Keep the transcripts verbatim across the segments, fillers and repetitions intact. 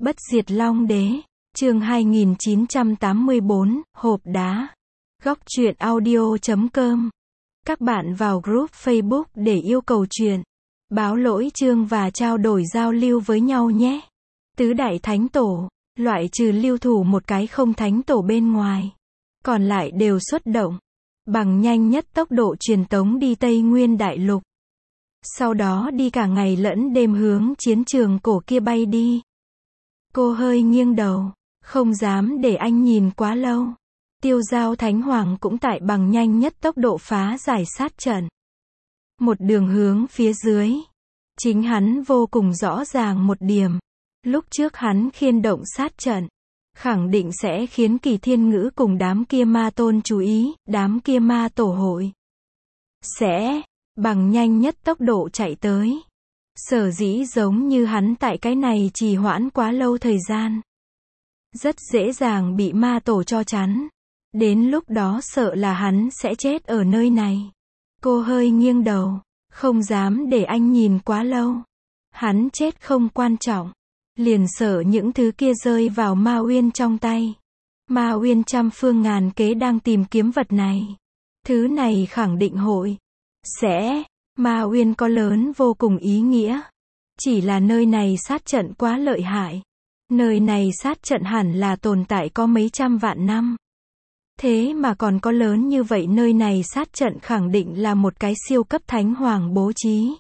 Bất diệt Long Đế, chương hai nghìn chín trăm tám mươi bốn, hộp đá. Góc truyện audio chấm com. Các bạn vào group Facebook để yêu cầu truyện, báo lỗi chương và trao đổi giao lưu với nhau nhé. Tứ đại thánh tổ, loại trừ lưu thủ một cái không thánh tổ bên ngoài, còn lại đều xuất động, bằng nhanh nhất tốc độ truyền tống đi Tây Nguyên Đại Lục. Sau đó đi cả ngày lẫn đêm hướng chiến trường cổ kia bay đi. Cô hơi nghiêng đầu, không dám để anh nhìn quá lâu. Tiêu Giao Thánh Hoàng cũng tại bằng nhanh nhất tốc độ phá giải sát trận. Một đường hướng phía dưới. Chính hắn vô cùng rõ ràng một điểm. Lúc trước hắn khiên động sát trận, khẳng định sẽ khiến Kỳ Thiên Ngữ cùng đám kia ma tôn chú ý, đám kia ma tổ hội sẽ bằng nhanh nhất tốc độ chạy tới. Sở dĩ giống như hắn tại cái này trì hoãn quá lâu thời gian, rất dễ dàng bị ma tổ cho chắn. Đến lúc đó sợ là hắn sẽ chết ở nơi này. Cô hơi nghiêng đầu, không dám để anh nhìn quá lâu. Hắn chết không quan trọng, liền sợ những thứ kia rơi vào Ma Uyên trong tay. Ma Uyên trăm phương ngàn kế đang tìm kiếm vật này. Thứ này khẳng định hội sẽ Ma Uyên có lớn vô cùng ý nghĩa. Chỉ là nơi này sát trận quá lợi hại. Nơi này sát trận hẳn là tồn tại có mấy trăm vạn năm. Thế mà còn có lớn như vậy, nơi này sát trận khẳng định là một cái siêu cấp thánh hoàng bố trí.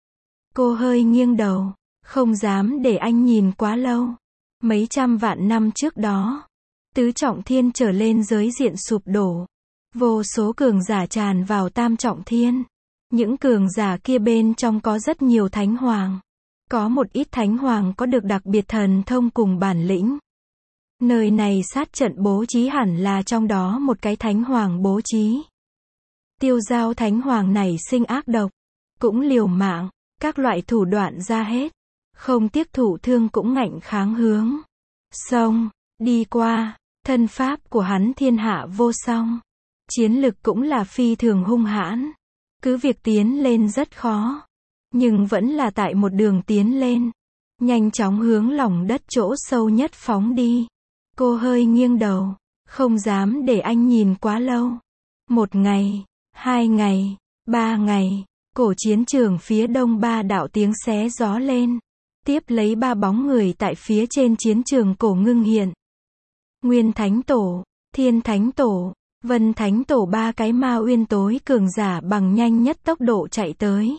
Cô hơi nghiêng đầu, không dám để anh nhìn quá lâu. Mấy trăm vạn năm trước đó, tứ trọng thiên trở lên giới diện sụp đổ. Vô số cường giả tràn vào tam trọng thiên. Những cường giả kia bên trong có rất nhiều thánh hoàng. Có một ít thánh hoàng có được đặc biệt thần thông cùng bản lĩnh. Nơi này sát trận bố trí hẳn là trong đó một cái thánh hoàng bố trí. Tiêu Giao Thánh Hoàng này sinh ác độc, cũng liều mạng, các loại thủ đoạn ra hết. Không tiếc thụ thương cũng ngạnh kháng hướng xông đi qua. Thân pháp của hắn thiên hạ vô song. Chiến lực cũng là phi thường hung hãn. Cứ việc tiến lên rất khó, nhưng vẫn là tại một đường tiến lên, nhanh chóng hướng lòng đất chỗ sâu nhất phóng đi. Cô hơi nghiêng đầu, không dám để anh nhìn quá lâu. Một ngày, hai ngày, ba ngày, cổ chiến trường phía đông ba đạo tiếng xé gió lên. Tiếp lấy ba bóng người tại phía trên chiến trường cổ ngưng hiện. Nguyên Thánh Tổ, Thiên Thánh Tổ, Vân Thánh Tổ, ba cái Ma Uyên tối cường giả bằng nhanh nhất tốc độ chạy tới.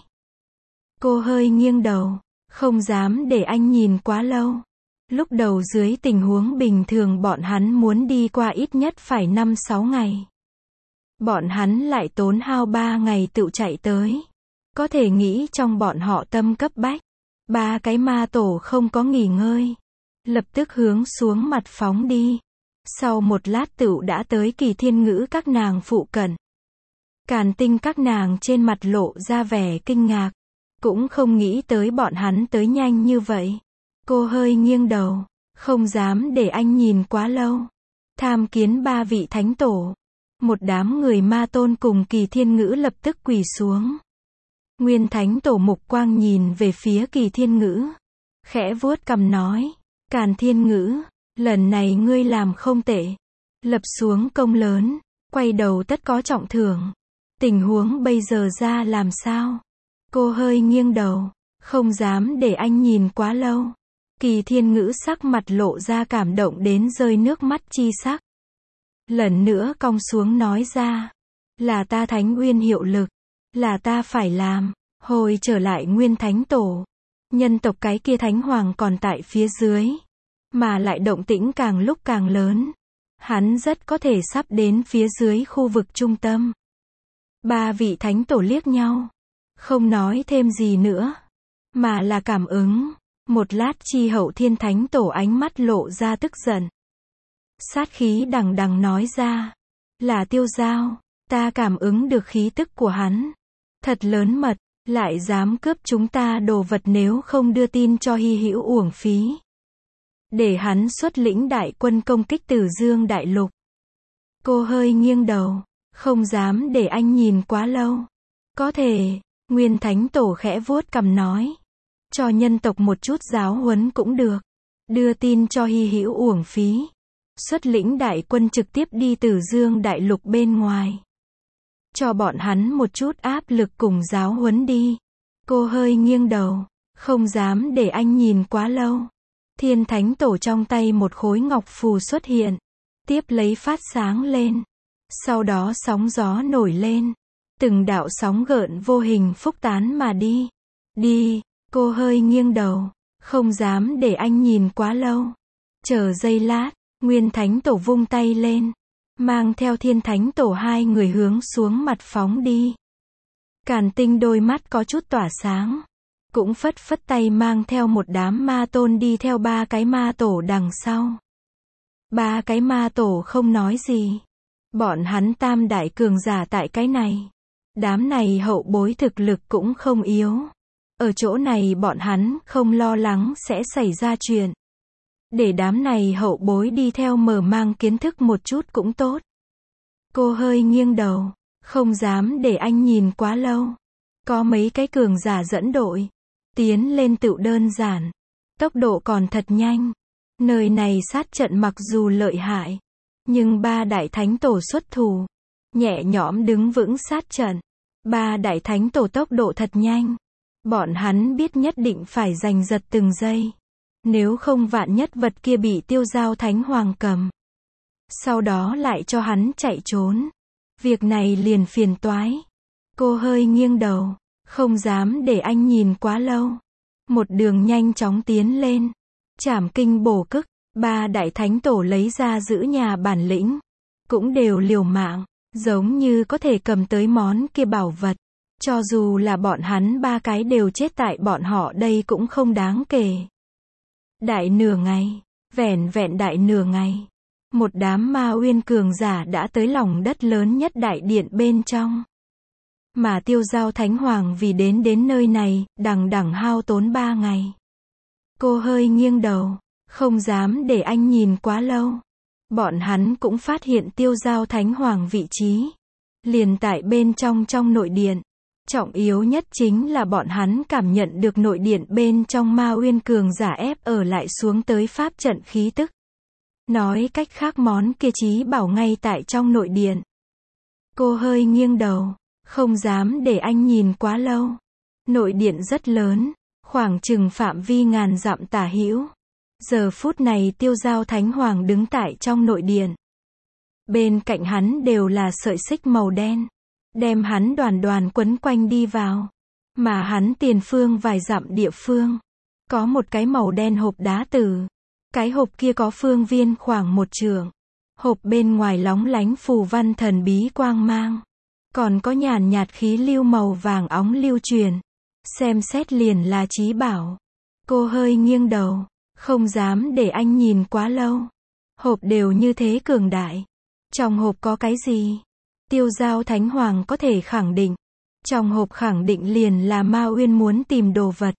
Cô hơi nghiêng đầu, không dám để anh nhìn quá lâu. Lúc đầu dưới tình huống bình thường bọn hắn muốn đi qua ít nhất phải năm sáu ngày. Bọn hắn lại tốn hao ba ngày tự chạy tới. Có thể nghĩ trong bọn họ tâm cấp bách. Ba cái ma tổ không có nghỉ ngơi, lập tức hướng xuống mặt phóng đi. Sau một lát tựu đã tới Kỳ Thiên Ngữ các nàng phụ cận. Càn Tinh các nàng trên mặt lộ ra vẻ kinh ngạc, cũng không nghĩ tới bọn hắn tới nhanh như vậy. Cô hơi nghiêng đầu, không dám để anh nhìn quá lâu. Tham kiến ba vị thánh tổ. Một đám người ma tôn cùng Kỳ Thiên Ngữ lập tức quỳ xuống. Nguyên Thánh Tổ mục quang nhìn về phía Kỳ Thiên Ngữ, khẽ vuốt cằm nói, Càn Thiên Ngữ, lần này ngươi làm không tệ, lập xuống công lớn, quay đầu tất có trọng thưởng. Tình huống bây giờ ra làm sao? Cô hơi nghiêng đầu, không dám để anh nhìn quá lâu. Kỳ Thiên Ngữ sắc mặt lộ ra cảm động đến rơi nước mắt chi sắc. Lần nữa cong xuống nói ra, là ta Thánh Uyên hiệu lực, là ta phải làm. Hồi trở lại Nguyên Thánh Tổ, nhân tộc cái kia thánh hoàng còn tại phía dưới, mà lại động tĩnh càng lúc càng lớn. Hắn rất có thể sắp đến phía dưới khu vực trung tâm. Ba vị thánh tổ liếc nhau, không nói thêm gì nữa, mà là cảm ứng. Một lát chi hậu Thiên Thánh Tổ ánh mắt lộ ra tức giận. Sát khí đằng đằng nói ra, là Tiêu Giao, ta cảm ứng được khí tức của hắn. Thật lớn mật, lại dám cướp chúng ta đồ vật, nếu không đưa tin cho hy hữu uổng phí. Để hắn xuất lĩnh đại quân công kích Tử Dương Đại Lục. Cô hơi nghiêng đầu, không dám để anh nhìn quá lâu. Có thể, Nguyên Thánh Tổ khẽ vuốt cằm nói, cho nhân tộc một chút giáo huấn cũng được. đưa tin cho Hy Hữu uổng phí. Xuất lĩnh đại quân trực tiếp đi Từ Dương đại lục bên ngoài. Cho bọn hắn một chút áp lực cùng giáo huấn đi. Cô hơi nghiêng đầu, không dám để anh nhìn quá lâu. Thiên Thánh Tổ trong tay một khối ngọc phù xuất hiện, tiếp lấy phát sáng lên. Sau đó sóng gió nổi lên, từng đạo sóng gợn vô hình phúc tán mà đi. Đi, cô hơi nghiêng đầu, không dám để anh nhìn quá lâu. Chờ giây lát, Nguyên Thánh Tổ vung tay lên, mang theo Thiên Thánh Tổ hai người hướng xuống mặt phóng đi. Càn Tinh đôi mắt có chút tỏa sáng, cũng phất phất tay mang theo một đám ma tôn đi theo ba cái ma tổ đằng sau. Ba cái ma tổ không nói gì. Bọn hắn tam đại cường giả tại cái này. Đám này hậu bối thực lực cũng không yếu. Ở chỗ này bọn hắn không lo lắng sẽ xảy ra chuyện. Để đám này hậu bối đi theo mở mang kiến thức một chút cũng tốt. Cô hơi nghiêng đầu, không dám để anh nhìn quá lâu. Có mấy cái cường giả dẫn đội. Tiến lên tựu đơn giản. Tốc độ còn thật nhanh. Nơi này sát trận mặc dù lợi hại, nhưng ba đại thánh tổ xuất thủ, nhẹ nhõm đứng vững sát trận. Ba đại thánh tổ tốc độ thật nhanh. Bọn hắn biết nhất định phải giành giật từng giây. Nếu không vạn nhất vật kia bị Tiêu Giao Thánh Hoàng cầm. Sau đó lại cho hắn chạy trốn. Việc này liền phiền toái. Cô hơi nghiêng đầu, không dám để anh nhìn quá lâu. Một đường nhanh chóng tiến lên. Trảm kinh bổ cức, ba đại thánh tổ lấy ra giữ nhà bản lĩnh. Cũng đều liều mạng, giống như có thể cầm tới món kia bảo vật. Cho dù là bọn hắn ba cái đều chết tại bọn họ đây cũng không đáng kể. Đại nửa ngày, vẻn vẹn đại nửa ngày. Một đám ma uyên cường giả đã tới lòng đất lớn nhất đại điện bên trong. Mà Tiêu Giao Thánh Hoàng vì đến đến nơi này, đằng đằng hao tốn ba ngày. Cô hơi nghiêng đầu, không dám để anh nhìn quá lâu. Bọn hắn cũng phát hiện Tiêu Giao Thánh Hoàng vị trí. Liền tại bên trong trong nội điện. Trọng yếu nhất chính là bọn hắn cảm nhận được nội điện bên trong ma uyên cường giả ép ở lại xuống tới pháp trận khí tức. Nói cách khác món kia chí bảo ngay tại trong nội điện. Cô hơi nghiêng đầu, không dám để anh nhìn quá lâu. Nội điện rất lớn, khoảng chừng phạm vi ngàn dặm tả hữu. Giờ phút này Tiêu Giao Thánh Hoàng đứng tại trong nội điện. Bên cạnh hắn đều là sợi xích màu đen. Đem hắn đoàn đoàn quấn quanh đi vào. Mà hắn tiền phương vài dặm địa phương. Có một cái màu đen hộp đá tử. Cái hộp kia có phương viên khoảng một trượng. Hộp bên ngoài lóng lánh phù văn thần bí quang mang. Còn có nhàn nhạt khí lưu màu vàng óng lưu truyền. Xem xét liền là chí bảo. Cô hơi nghiêng đầu, không dám để anh nhìn quá lâu. Hộp đều như thế cường đại. Trong hộp có cái gì? Tiêu Giao Thánh Hoàng có thể khẳng định. Trong hộp khẳng định liền là Ma Uyên muốn tìm đồ vật.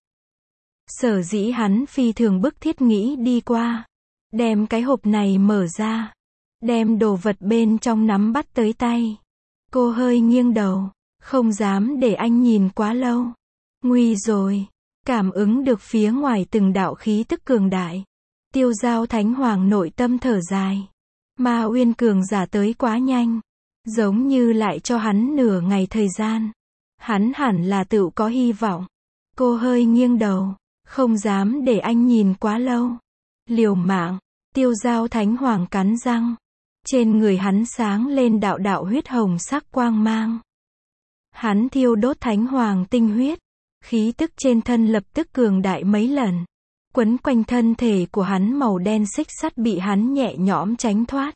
Sở dĩ hắn phi thường bức thiết nghĩ đi qua. Đem cái hộp này mở ra. Đem đồ vật bên trong nắm bắt tới tay. Cô hơi nghiêng đầu, không dám để anh nhìn quá lâu. Nguy rồi. Cảm ứng được phía ngoài từng đạo khí tức cường đại. Tiêu Giao Thánh Hoàng nội tâm thở dài. Ma Uyên cường giả tới quá nhanh. Giống như lại cho hắn nửa ngày thời gian. Hắn hẳn là tự có hy vọng. Cô hơi nghiêng đầu, không dám để anh nhìn quá lâu. Liều mạng, Tiêu Giao Thánh Hoàng cắn răng. Trên người hắn sáng lên đạo đạo huyết hồng sắc quang mang. Hắn thiêu đốt Thánh Hoàng tinh huyết. Khí tức trên thân lập tức cường đại mấy lần. Quấn quanh thân thể của hắn màu đen xích sắt bị hắn nhẹ nhõm tránh thoát.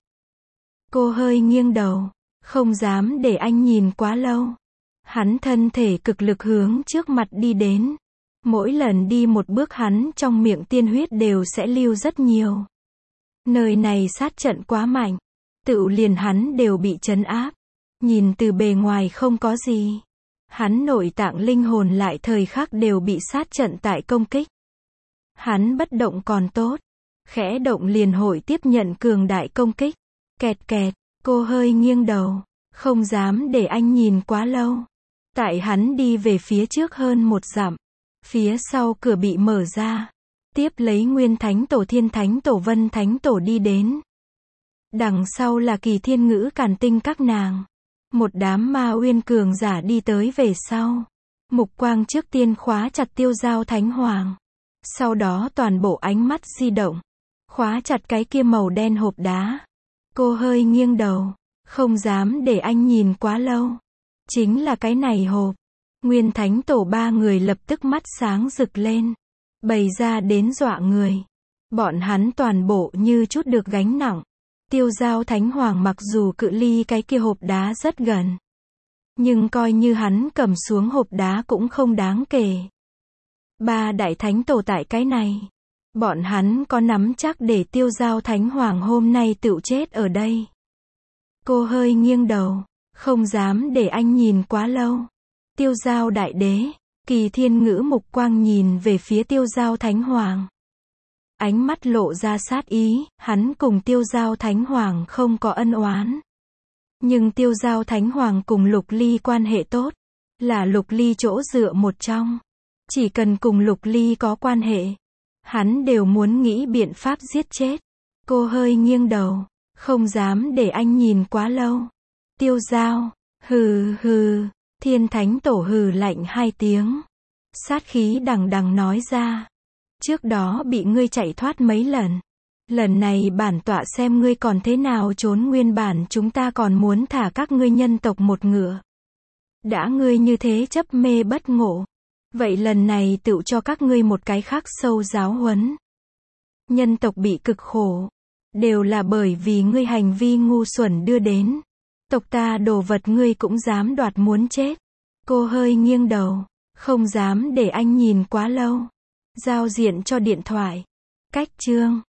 Cô hơi nghiêng đầu, không dám để anh nhìn quá lâu. Hắn thân thể cực lực hướng trước mặt đi đến. Mỗi lần đi một bước hắn trong miệng tiên huyết đều sẽ lưu rất nhiều. Nơi này sát trận quá mạnh. Tự liền hắn đều bị trấn áp. Nhìn từ bề ngoài không có gì. Hắn nội tạng linh hồn lại thời khắc đều bị sát trận tại công kích. Hắn bất động còn tốt. Khẽ động liền hội tiếp nhận cường đại công kích. Kẹt kẹt, cô hơi nghiêng đầu. Không dám để anh nhìn quá lâu. Tại hắn đi về phía trước hơn một dặm. Phía sau cửa bị mở ra. Tiếp lấy Nguyên Thánh Tổ, Thiên Thánh Tổ, Vân Thánh Tổ đi đến. Đằng sau là Kỳ Thiên Ngữ, Càn Tinh các nàng. Một đám ma uyên cường giả đi tới về sau. Mục quang trước tiên khóa chặt Tiêu Giao Thánh Hoàng. Sau đó toàn bộ ánh mắt di động. Khóa chặt cái kia màu đen hộp đá. Cô hơi nghiêng đầu. Không dám để anh nhìn quá lâu. Chính là cái này hộp. Nguyên Thánh Tổ ba người lập tức mắt sáng rực lên. Bày ra đến dọa người. Bọn hắn toàn bộ như chút được gánh nặng. Tiêu Giao Thánh Hoàng mặc dù cự ly cái kia hộp đá rất gần. Nhưng coi như hắn cầm xuống hộp đá cũng không đáng kể. Ba đại thánh tổ tại cái này. Bọn hắn có nắm chắc để Tiêu Giao Thánh Hoàng hôm nay tựu chết ở đây. Cô hơi nghiêng đầu. Không dám để anh nhìn quá lâu. Tiêu Giao Đại Đế. Kỳ Thiên Ngữ mục quang nhìn về phía Tiêu Giao Thánh Hoàng. Ánh mắt lộ ra sát ý, hắn cùng Tiêu Giao Thánh Hoàng không có ân oán. Nhưng Tiêu Giao Thánh Hoàng cùng Lục Ly quan hệ tốt, là Lục Ly chỗ dựa một trong. Chỉ cần cùng Lục Ly có quan hệ, hắn đều muốn nghĩ biện pháp giết chết. Cô hơi nghiêng đầu, không dám để anh nhìn quá lâu. Tiêu Giao, hừ hừ, Thiên Thánh Tổ hừ lạnh hai tiếng. Sát khí đằng đằng nói ra. Trước đó bị ngươi chạy thoát mấy lần. Lần này bản tọa xem ngươi còn thế nào trốn, nguyên bản chúng ta còn muốn thả các ngươi nhân tộc một ngựa. Đã ngươi như thế chấp mê bất ngộ. Vậy lần này tựu cho các ngươi một cái khắc sâu giáo huấn. Nhân tộc bị cực khổ. Đều là bởi vì ngươi hành vi ngu xuẩn đưa đến. Tộc ta đồ vật ngươi cũng dám đoạt, muốn chết. Cô hơi nghiêng đầu. Không dám để anh nhìn quá lâu. Giao diện cho điện thoại. Cách chương.